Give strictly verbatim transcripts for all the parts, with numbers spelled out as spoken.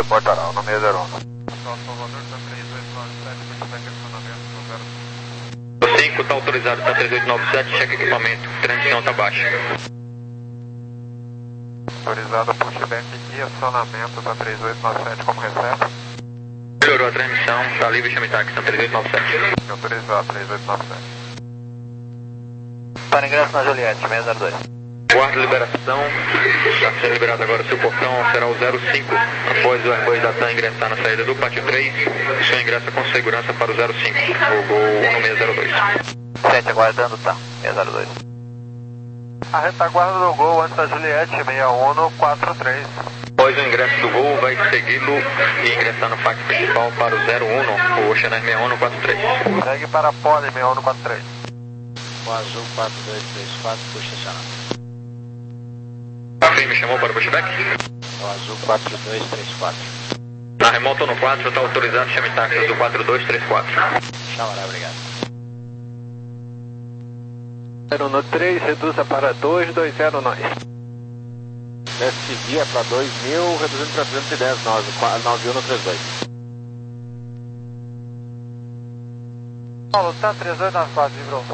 Reportará, o nome é zero um. cinco está autorizado, está três oito nove sete, cheque equipamento, transmissão está baixa. Autorizado pushback e acionamento da três oito nove sete, como recebe? Melhorou a transmissão, está livre, chame táxi, está três oito nove sete. Autorizado, três oito nove sete. Para ingresso na Juliette, seis zero dois. Guarda liberação, está sendo liberado agora o seu portão, será o zero cinco. Após o Airbus da TAM ingressar na saída do pátio três, o senhor ingressa com segurança para o zero cinco, o gol seis zero dois. sete aguardando, tá, seis zero dois. A retaguarda do Gol antes da Juliette, seis um quatro três. Após o ingresso do Gol, vai segui-lo e ingressar no pátio principal para o zero um, o Oceanar seis um quatro três. Segue para a Poli seis um quatro três. O Azul quatro dois três quatro, puxa estacionamento. Quem me chamou para o pushback? O Azul quatro dois três quatro. Na remota no quatro, está autorizado, chame táxi Azul quatro dois três quatro. Chamará, obrigado. zero um três, reduza para dois dois zero nove. S V é para dois mil, reduzindo para trezentos e dez, nove um no trinta e dois. Paulo, tá três oito nove quatro, vibrou.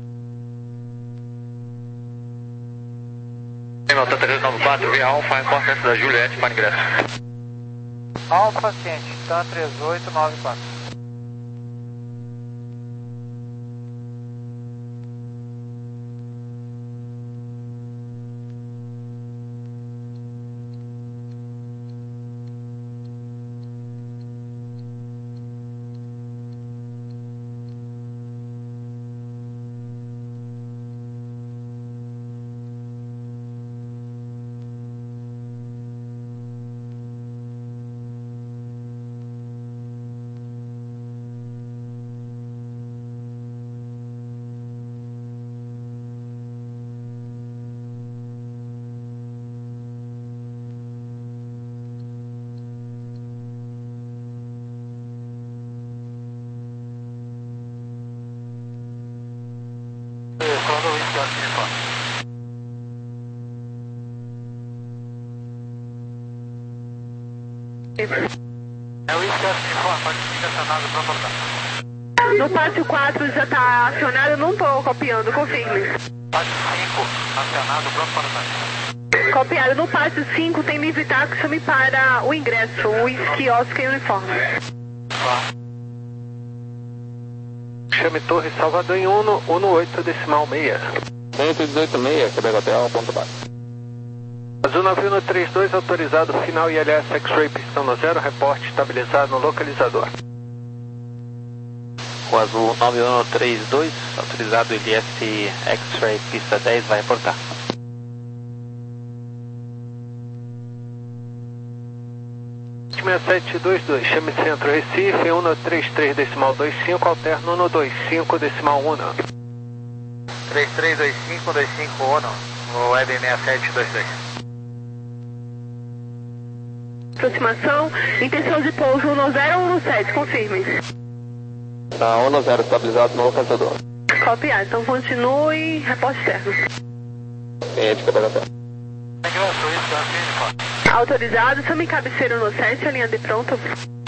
Nota três nove quatro, via Alfa, reporta da Juliette para ingresso. Alfa, ciente, tá três oito nove quatro. Quando o Whisky Oscar É o Whisky Oscar, pode ficar acionado para portar. No pátio quatro já está acionado, eu não estou copiando, confirme. Pátio cinco, acionado, pronto para sair. Copiado. No pátio cinco tem livre táxi, chame para o ingresso, o Whisky Oscar e uniforme. Tá. Chame Torre Salvador em um no oito decimal seis. cento e dezoito seis, Quebec Hotel, ponto baixo. Azul nove um três dois, autorizado, final I L S X-Ray, pistão no zero, reporte estabilizado no localizador. O Azul nove um três dois, autorizado, I L S X-Ray, pista dez, vai reportar. seis sete dois dois, chame Centro Recife, um três três decimal dois cinco, alterno um dois cinco decimal um. três três dois cinco dois cinco um, o Web seis sete dois dois. Aproximação, intenção de pouso um zero um sete, confirme. Tá um zero, estabilizado no localizador. Copiado, então continue, reporte externo. Ciente, Quebec Hotel. Autorizado, chame cabeceiro no sete, a linha de pronto.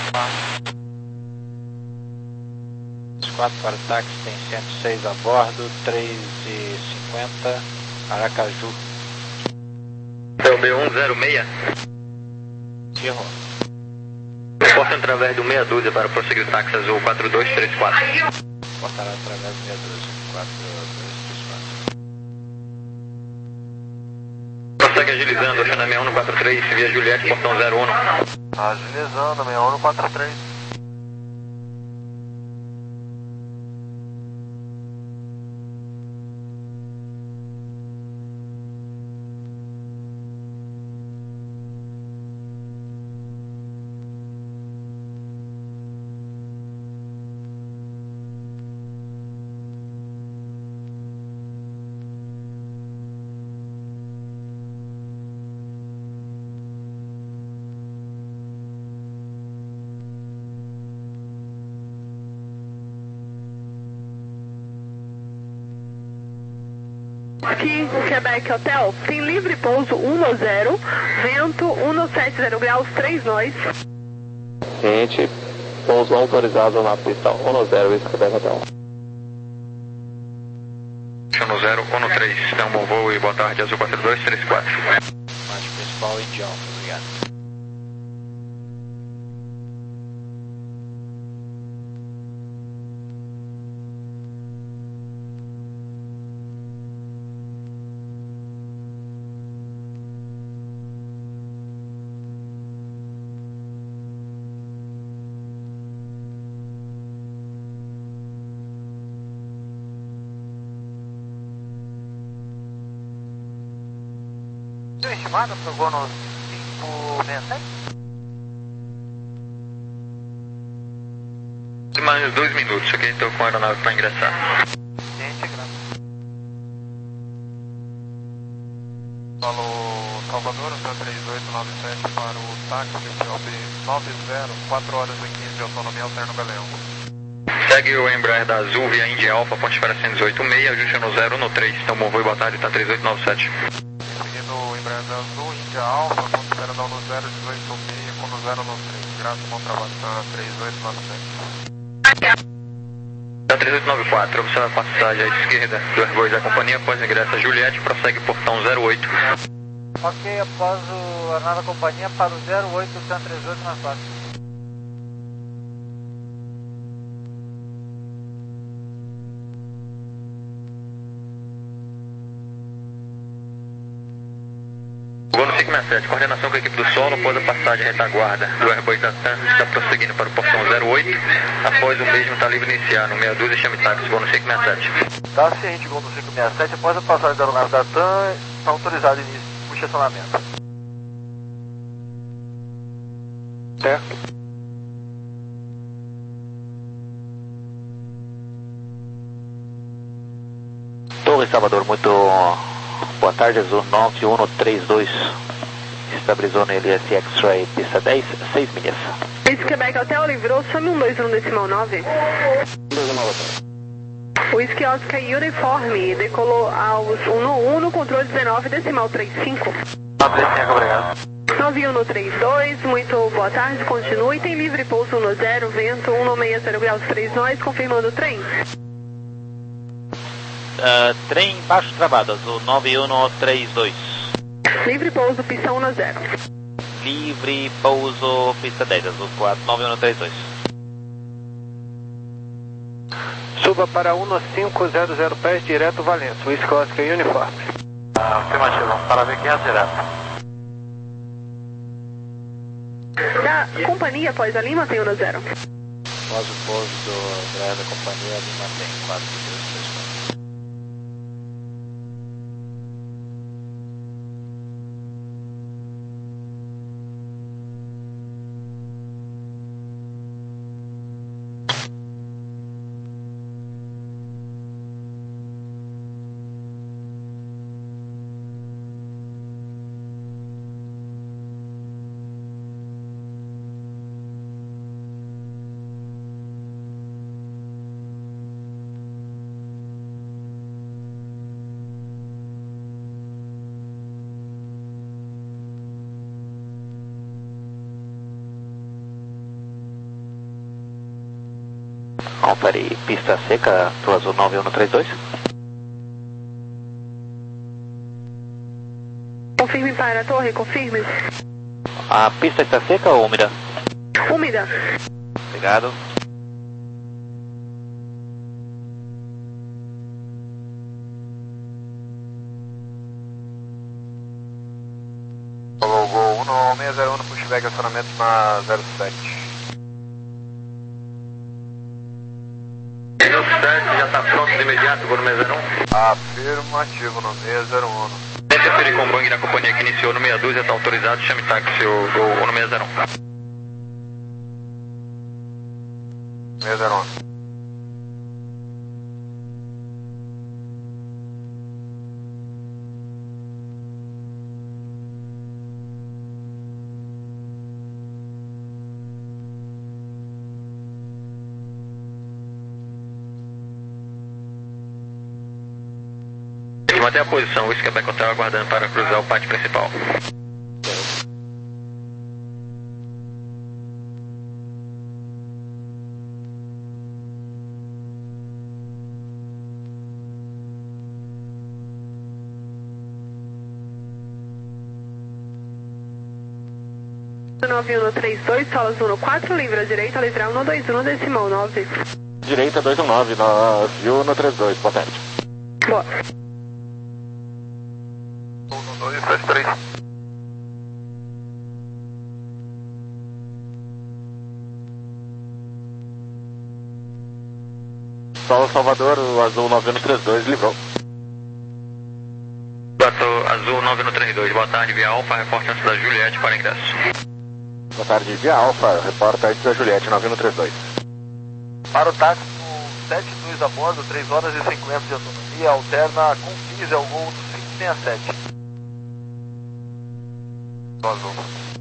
quatro para táxi, tem cento e seis a bordo, três e cinquenta, Aracaju. É o B um zero seis. Errou. Reporta através do meia dúzia para prosseguir o táxi Azul quatro dois três quatro. Portará através do meia dúzia, quatro dois três quatro. Prossegue agilizando, Oceanar seis um quatro três, via Juliette, portão zero um. Agilizando, seis um quatro três. Aqui, Quebec Hotel, tem livre pouso um no zero, vento um no sete zero graus, três nós. Gente, pouso autorizado na pista um no zero, isso Quebec Hotel. um no zero, um no três, então bom voo e boa tarde, Azul quatro dois três quatro. Mate principal Indy Alpha, obrigado. Deu estimada para o voo no cinco seis sete? Mais uns dois minutos, ok? Estou com a aeronave para ingressar. Gente, graças. Falou Salvador, três oito nove sete para o táxi, Job nove zero, quatro horas e quinze de autonomia, alterno Galeão. Segue o Embraer da Azul via Indy Alpha, ponte para cento e dezoito seis, ajuste no zero, no três, então bom voo e boa tarde, está três oito nove sete. Seguindo o Embraer da Azul, India Alpha, ponto espera dar no zero, dezoito seis, com no zero no três. Graças, bom trabalho, está três oito nove sete. Da três oito nove quatro, observa a passagem à esquerda do Airbus da companhia após ingresso a Juliette, prossegue portão zero oito. Ok, após o, a nova companhia para o zero oito, Sam três oito nove quatro. Voo no cinco seis sete, coordenação com a equipe do solo após a passagem retaguarda do Airbus da TAM, está prosseguindo para o portão zero oito, após o mesmo está livre iniciar no meia dúzia, chame táxi, voo no cinco seis sete. Tá ciente, gol no cinco seis sete, após a passagem da aeronave da TAM, está autorizado início de estacionamento. Certo. Torre Salvador, muito boa tarde, Azul nove um três dois, estabilizou no L S X-Ray, pista dez, seis milhas. Esse Quebec Hotel livrou, some um dois no decimal nove. O Whisky Oscar Uniforme decolou aos um no um no controle dezenove, decimal trinta e cinco. Obrigado. nove um no trinta e dois, muito boa tarde, continue, tem livre pouso um no zero, vento um no seis zero graus, três nós, confirmando o trem. Uh, trem baixo travado, Azul nove um três dois. Livre pouso, pista um no zero. Livre pouso, pista dez, Azul quatro nove um três dois. Suba para um no cinco zero zero pés, direto Valença, Whisky Oscar Uniforme. Afirmativo, para ver quem é direto. Da companhia após a Lima tem um no zero. Após o pouso do Embraer da companhia, ele mantém quatro dois três quatro. Confere pista seca pro Azul nove um três dois. Confirme para a torre, confirme. A pista está seca ou úmida? Úmida. Obrigado. Falou Gol um no seis zero um no pushback, acionamento na zero sete. zero sete, já está pronto de imediato, voo no seis zero um. Afirmativo no seis zero um. Interferir com o Boeing da companhia que iniciou no meia dúzia, está autorizado, chame táxi, o Gol um no seis zero um. seis zero um. Manter a posição, o Quebec Hotel aguardando para cruzar o pátio principal. nove um três dois, solas um quatro, livre à direita, livre um dois um, decimal nove. Direita dois um nove, nove um três dois, boa tarde. Boa. um dois sete três. Solo Salvador, o azul nove um três dois, livrou. Azul nove um três dois, boa tarde, via Alfa, reporte antes da Juliette para ingresso. Boa tarde, via Alfa, reporta antes da Juliette, nove um três dois. Para o táxi com sete dois a bordo, três horas e cinquenta de autonomia, alterna com quinze ao voo do cinco seis sete. Azul.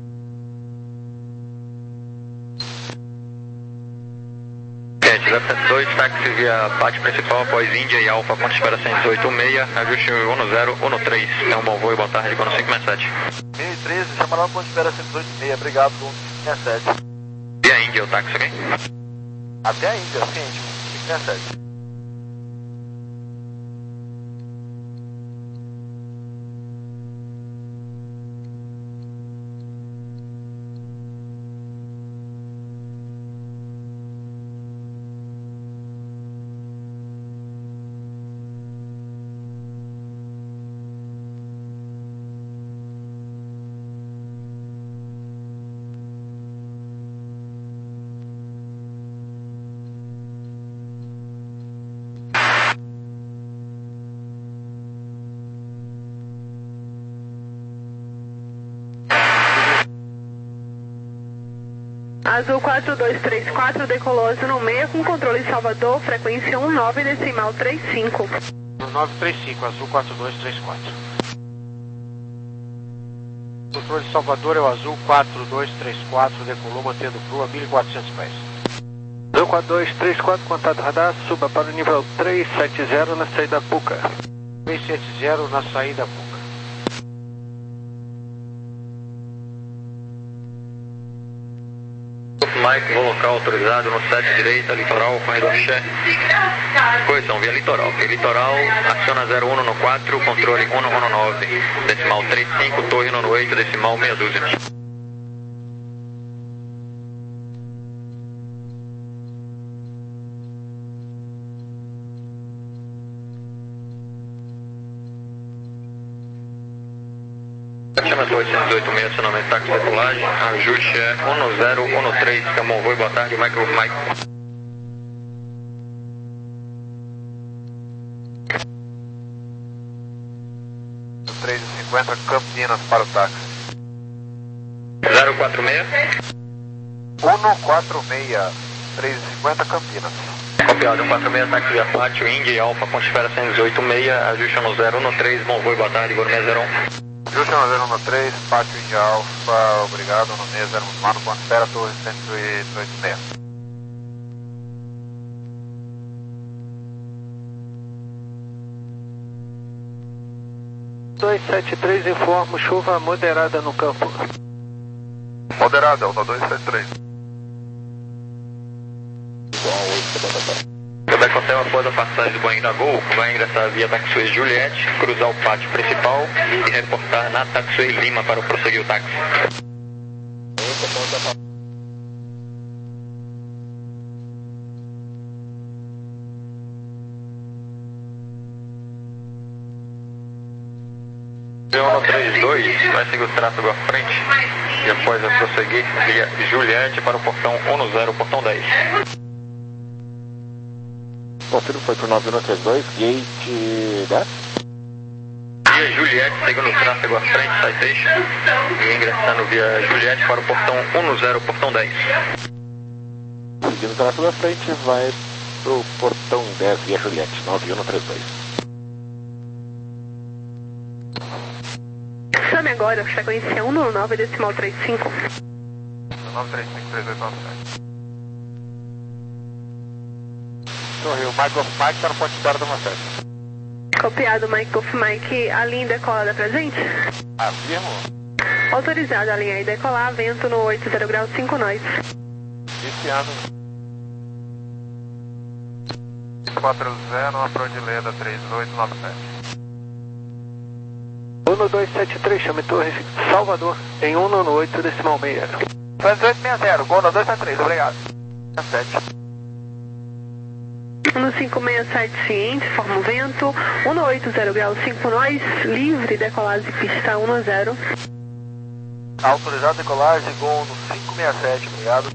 zero sete dois, táxi via pátio principal após Índia e Alfa, ponto de espera cento e dezoito seis, ajuste um zero um três, é um bom voo e boa tarde, com cinco seis sete. meio treze, chama lá no ponto de espera cento e dezoito seis, obrigado, com cinco seis sete. Via Índia o táxi, ok? Até a Índia, ciente, cinco seis sete. Azul quatro dois três quatro, decolou no meio com controle Salvador, frequência um nove, decimal trinta e cinco. nove três cinco, Azul quatro dois três quatro. Controle Salvador é o Azul quatro dois três quatro, decolou mantendo crua mil e quatrocentos pés. Azul quatro dois três quatro, contato radar, suba para o nível trezentos e setenta na saída Puca. trezentos e setenta na saída Puca. Mike, voo local autorizado no sete direita, litoral, corredor Xé. Coição, via litoral. Via litoral, aciona zero um no quatro, controle um um nove, decimal trinta e cinco, torre no oito, decimal meia dúzia. oitocentos e dezoito seis, acionamento táxi decolagem, ajuste é um zero um três, Camon Voo, boa tarde, Micro Mike. três e cinquenta, Campinas para o táxi. zero quatro seis. um quatro seis, três e cinquenta, Campinas. Copiado, um quatro seis, táxi via Pátio, Índia e Alfa, ponte espera cento e dezoito seis, ajuste no zero um três, bom voo, boa tarde, Gourmet zero um. Ajuste no zero um três, Pátio Índia Alfa, obrigado, no meia zero um, no ponto espera, torre cento e dezoito seis. dois sete três, informo chuva moderada no campo. Moderada, Delta dois sete três. Quebec Hotel, após a passagem do banho da Gol, vai ingressar via Taxiway Juliette, cruzar o pátio principal e reportar na Taxiway Lima para prosseguir o táxi. um três dois vai seguir o tráfego à frente e após vai prosseguir via Juliette para o portão um zero, portão dez. Confirmo, foi para o nove um três dois, gate dez. Via Juliette, seguindo o tráfego à frente, citation, e ingressando via Juliette para o portão um zero, portão dez. Seguindo o tráfego à frente, vai para o portão dez via Juliette, nove um três dois. Chame agora, frequência um nove, decimal trinta e cinco. nove três cinco três oito nove sete. Sorriu, o Michael Mike está no ponto de espera do Macete. Copiado, Mike Golf Mike, a linha decolada presente? Afirmo. Autorizado a linha e decolar, vento no oito zero grau cinco nós. Iniciando. quatro zero, approach Leda três oito nove sete. um dois sete três, chame Torre Salvador, em um no oito decimal meia. três oito seis zero, Gol no dois sete três, obrigado. sete. um cinco seis sete ciente, forma o vento, um no oito zero grau cinco nós, livre, decolagem pista um no zero. Autorizado decolagem, Gol no cinco seis sete, obrigado.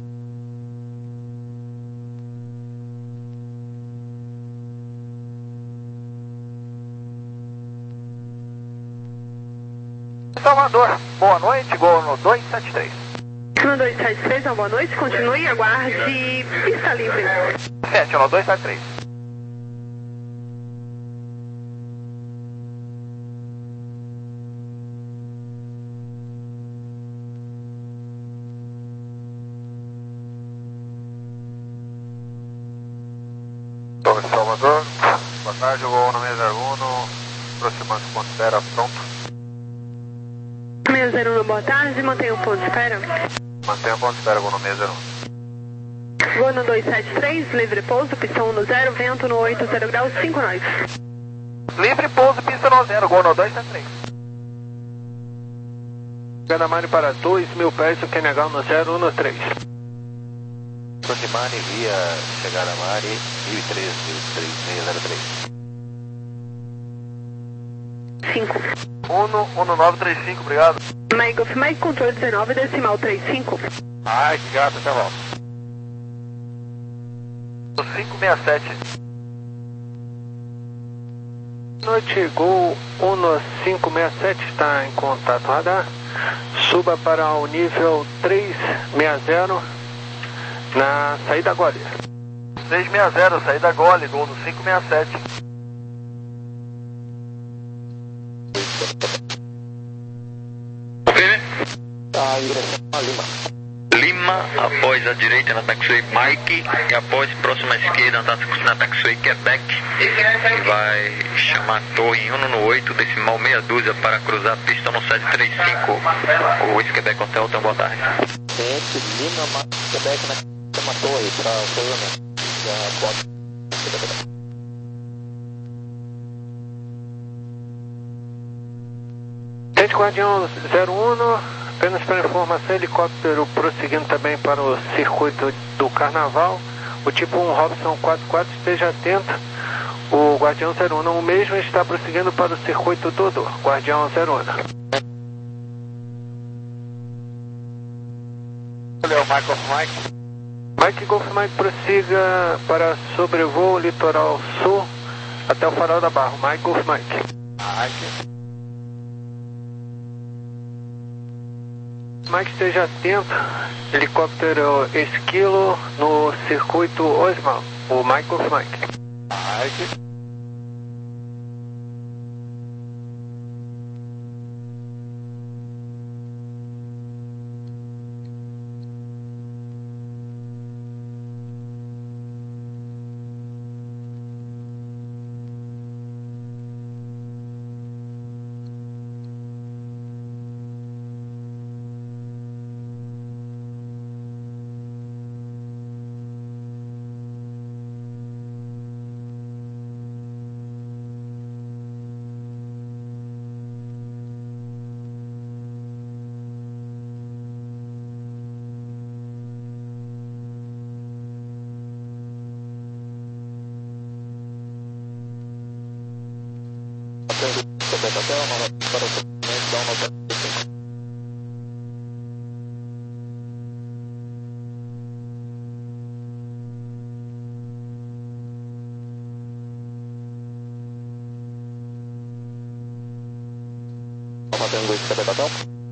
Salvador, boa noite, Gol no dois sete três. um dois sete três, uma boa noite, continue, aguarde, pista livre. sete, no dois sete três. Torre Salvador, boa tarde, Gol no seis zero um, aproximando-se ponto espera, pronto. seis zero um, boa tarde, mantenha o ponto de espera. Mantenha o ponto de espera, Gol no seis zero um. Gol no dois sete três, livre pouso, pista um no zero, vento no oito zero grau cinco nós. Livre pouso, pista no zero, Gol no dois sete três. Ganamari para dois mil pés, o Kenegal no zero um no três. Proximane via chegar a Mari, mil e três, mil e três, seis zero três. cinco. um um nove três cinco, obrigado. Mike Golf Mike, controle dezenove, decimal trinta e cinco. Ai, que gato, até volta. cinco seis sete. Noite, Gol um no cinco seis sete está em contato radar. Suba para o nível três seis zero na saída Gole. seis seis zero, saída Gole, Gol no cinco seis sete. Tá em direção a Lima. Lima, após a direita na taxiway Mike e após próxima à esquerda na, na taxiway Quebec, e vai chamar a torre em um no oito, decimal meia dúzia para cruzar a pista no sete três cinco. O Whisky Quebec Hotel, então boa tarde. Ciente, Lima, Quebec na uma torre para cruzamento. Já pode. Tente Guardião zero um, apenas para informação, helicóptero prosseguindo também para o circuito do Carnaval, o tipo um Robson quatro quatro, esteja atento, o Guardião zero um, o mesmo está prosseguindo para o circuito Dodô, Guardião zero um. Valeu, Michael Mike. Mike Golf Mike prossiga para sobrevoo litoral sul até o farol da Barra, Mike Golf Mike. Mike. Mike, esteja atento, helicóptero Esquilo no circuito Osmal, o Mike Golf Mike. Mike. Quebec Hotel, nova para o cruzamento da um no cinco. Tango Whisky Quebec Hotel.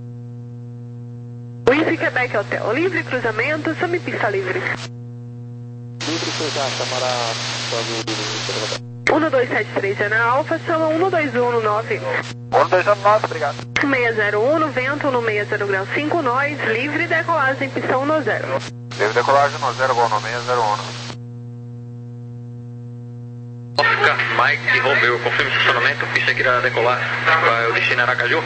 Whisky Quebec Hotel, livre cruzamento, some pista livre. Livre cruzar, chamará Tango Whisky Quebec Hotel. um dois sete três é na Alfa, solo um dois um nove. um dois um nove, obrigado. seis zero um no vento, no seis zero grau cinco nós, livre decolagem, pista um no zero. Livre decolagem no zero, Gol no seis zero um. Oscar Mike Romeo, confirme estacionamento, pista que irá decolar, vai o destino Aracaju.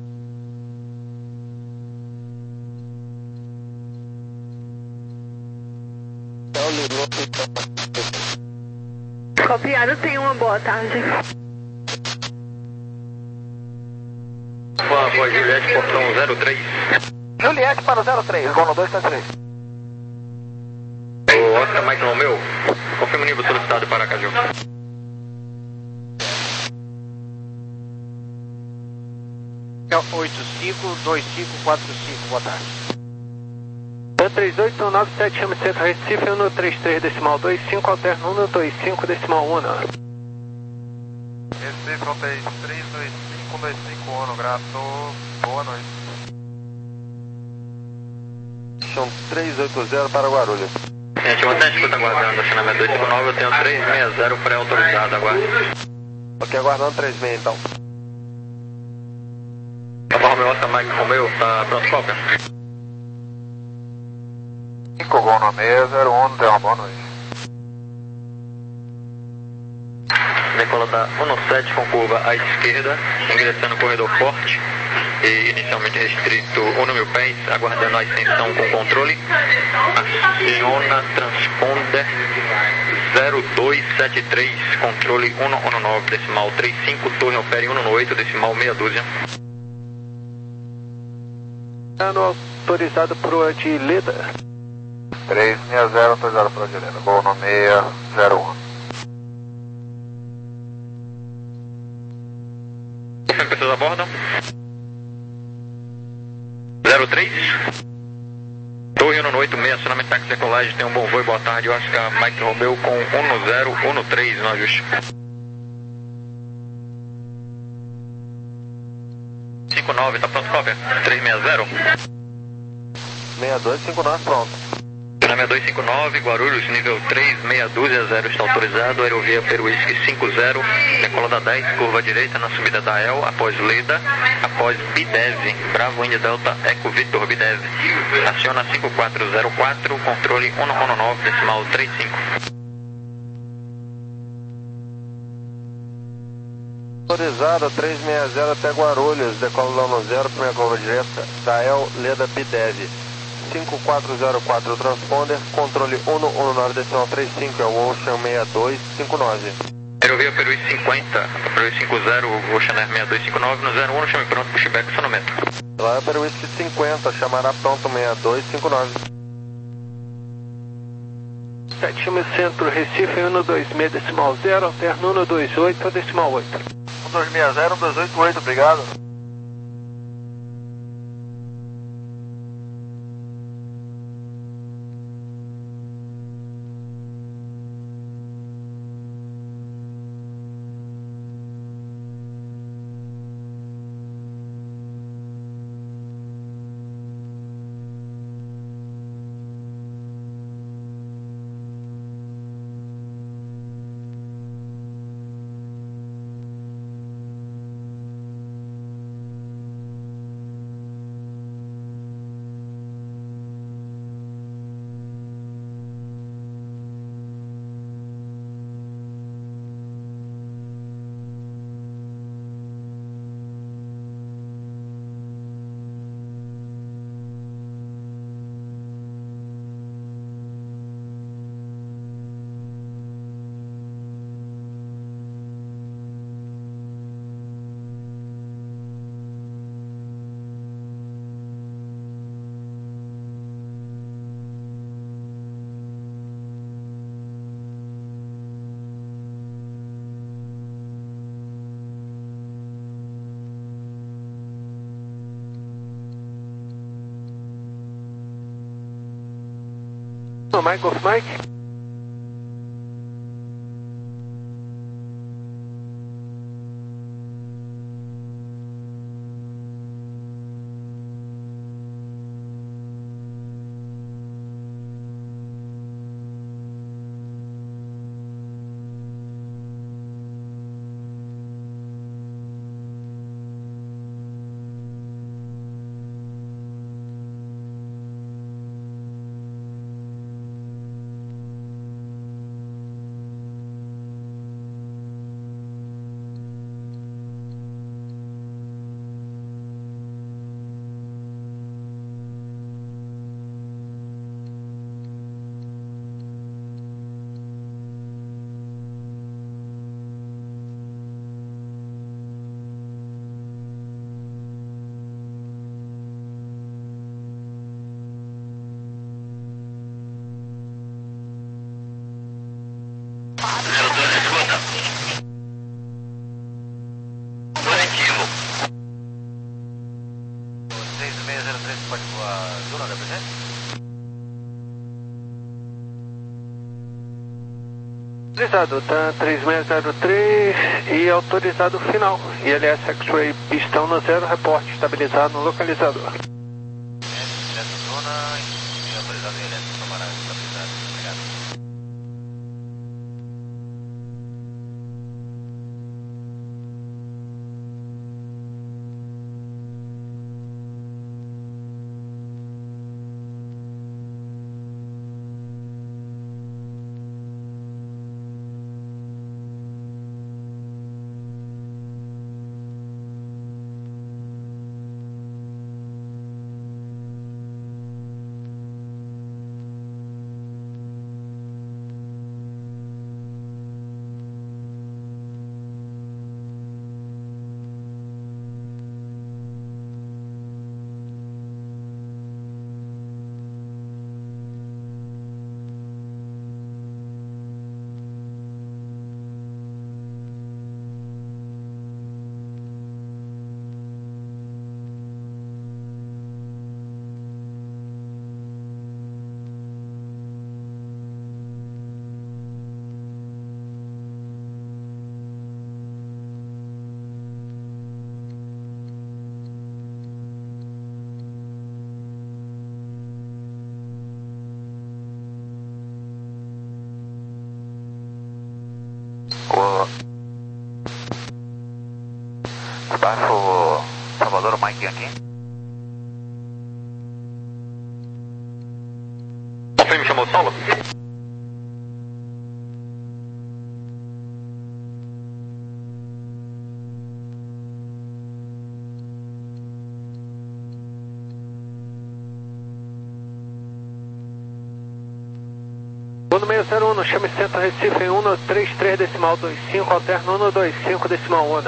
Copiado, tenha uma boa tarde. Boa, boa, Juliette, portão zero três. Juliette para o zero três, gol no dois sete três. O Oscar Mike Romeo, confirma o nível solicitado para Aracaju. oito cinco dois cinco quatro cinco, boa tarde. três oito um nove sete M Centro Recife, um três três decimal dois cinco, alterno um dois cinco decimal um. Recife, três dois cinco dois cinco um, grato, boa noite. São três oito zero para Guarulhos. Gente, vou até escuta aguardando, acionamento dois cinco nove, eu tenho três seis zero pré-autorizado, aguarde. Ok, aguardando três seis então. Papa Romeo, Oscar Mike Romeo, tá pronto, cópia? cinco, gol no seis zero um, deu uma boa noite. Decola da um sete com curva à esquerda, ingressando no corredor forte e inicialmente restrito um mil pés, aguardando a extensão com controle. Aciona transponder zero dois sete três, controle cento e dezenove, decimal trinta e cinco, torre opere cento e oito, decimal meia dúzia. Ano autorizado para o Adileda. três seis zero, autorizado para a direita, gol no seis zero um. Confirme pessoas a bordo. zero três. Torre cento e oito seis, acionamento táxi decolagem, tem um bom voo, boa tarde, Oscar Mike Romeo com um zero um três no ajuste. cinco nove, tá pronto, cópia? três seis zero. seis dois cinco nove, pronto. Acionamento dois cinco nove, Guarulhos, nível três, meia dúzia, zero está autorizado, aerovia Peruísque cinco zero, decola da dez, curva direita na subida da E L, após Leda, após Bidev, Bravo India Delta, Eco Victor Bidev, aciona cinco quatro zero quatro, controle cento e dezenove, decimal trinta e cinco. Autorizado três seis zero até Guarulhos, decola no zero, primeira curva direta, da E L, Leda Bidev. cinco quatro zero quatro transponder, controle cento e dezenove, decimal trinta e cinco, é o Ocean seis dois cinco nove. Aerovia Peruí cinquenta, Peruí cinquenta, Ocean Air seis dois cinco nove, no zero um, chame pronto, pushback, acionamento. Lá é Peruísque cinquenta, chamará pronto seis dois cinco nove. sete M Centro Recife, um dois seis decimal zero, alterno um dois oito decimal oito. um dois seis zero, um dois oito oito, obrigado. Mike, Golf Mike. Autorizado, tá três seis zero três e autorizado final. I L S X-Ray pistão no zero, reporte estabilizado no localizador. Nessa zona, e autorizado I L S, camarada, estabilizado. Obrigado. O baixo Salvador, Mike aqui. Você me chamou Saulo? Uno seis zero um, chame Centro Recife em um três três decimal dois cinco, alterno um dois cinco decimal um.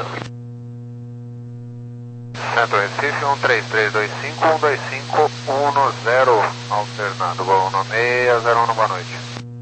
Centro Recife, um três três dois cinco, um dois cinco, um zero, alternado, Gol um seis zero um, boa noite.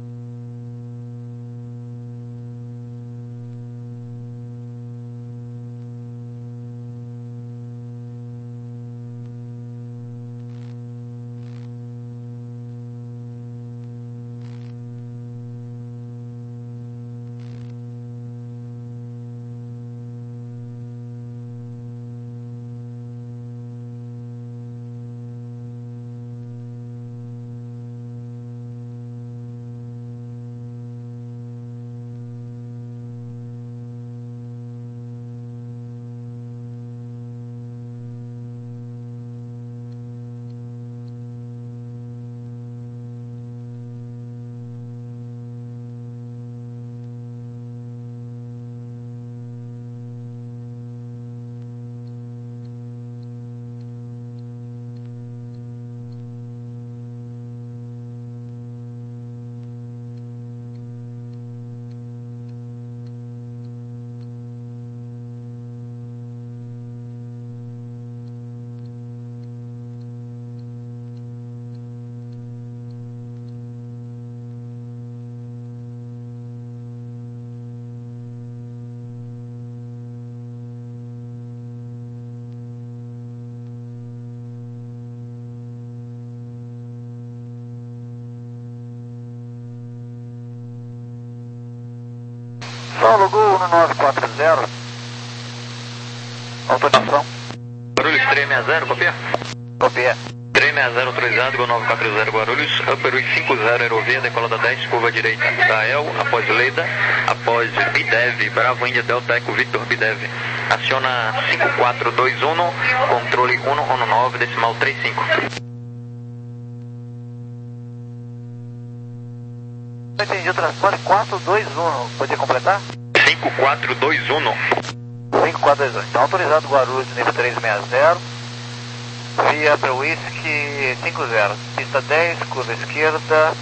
Saulo, Gol um nove quatro zero. Autorização. Guarulhos três seis zero, copia? Copia. três seis zero autorizado, Gol nove quatro zero Guarulhos, Upper cinco zero Aerovia, decolada dez, curva direita, Dael, após Leda, após Bidev, Bravo Índia Delta Eco Victor Bidev. Aciona cinco quatro dois um, controle um um nove, decimal três cinco. Não entendi o transporte quatro dois um, podia completar? cinco quatro dois um. cinco quatro dois um, então autorizado Guarulhos nível três seis zero, via para Whisky cinco zero, pista dez, curva esquerda,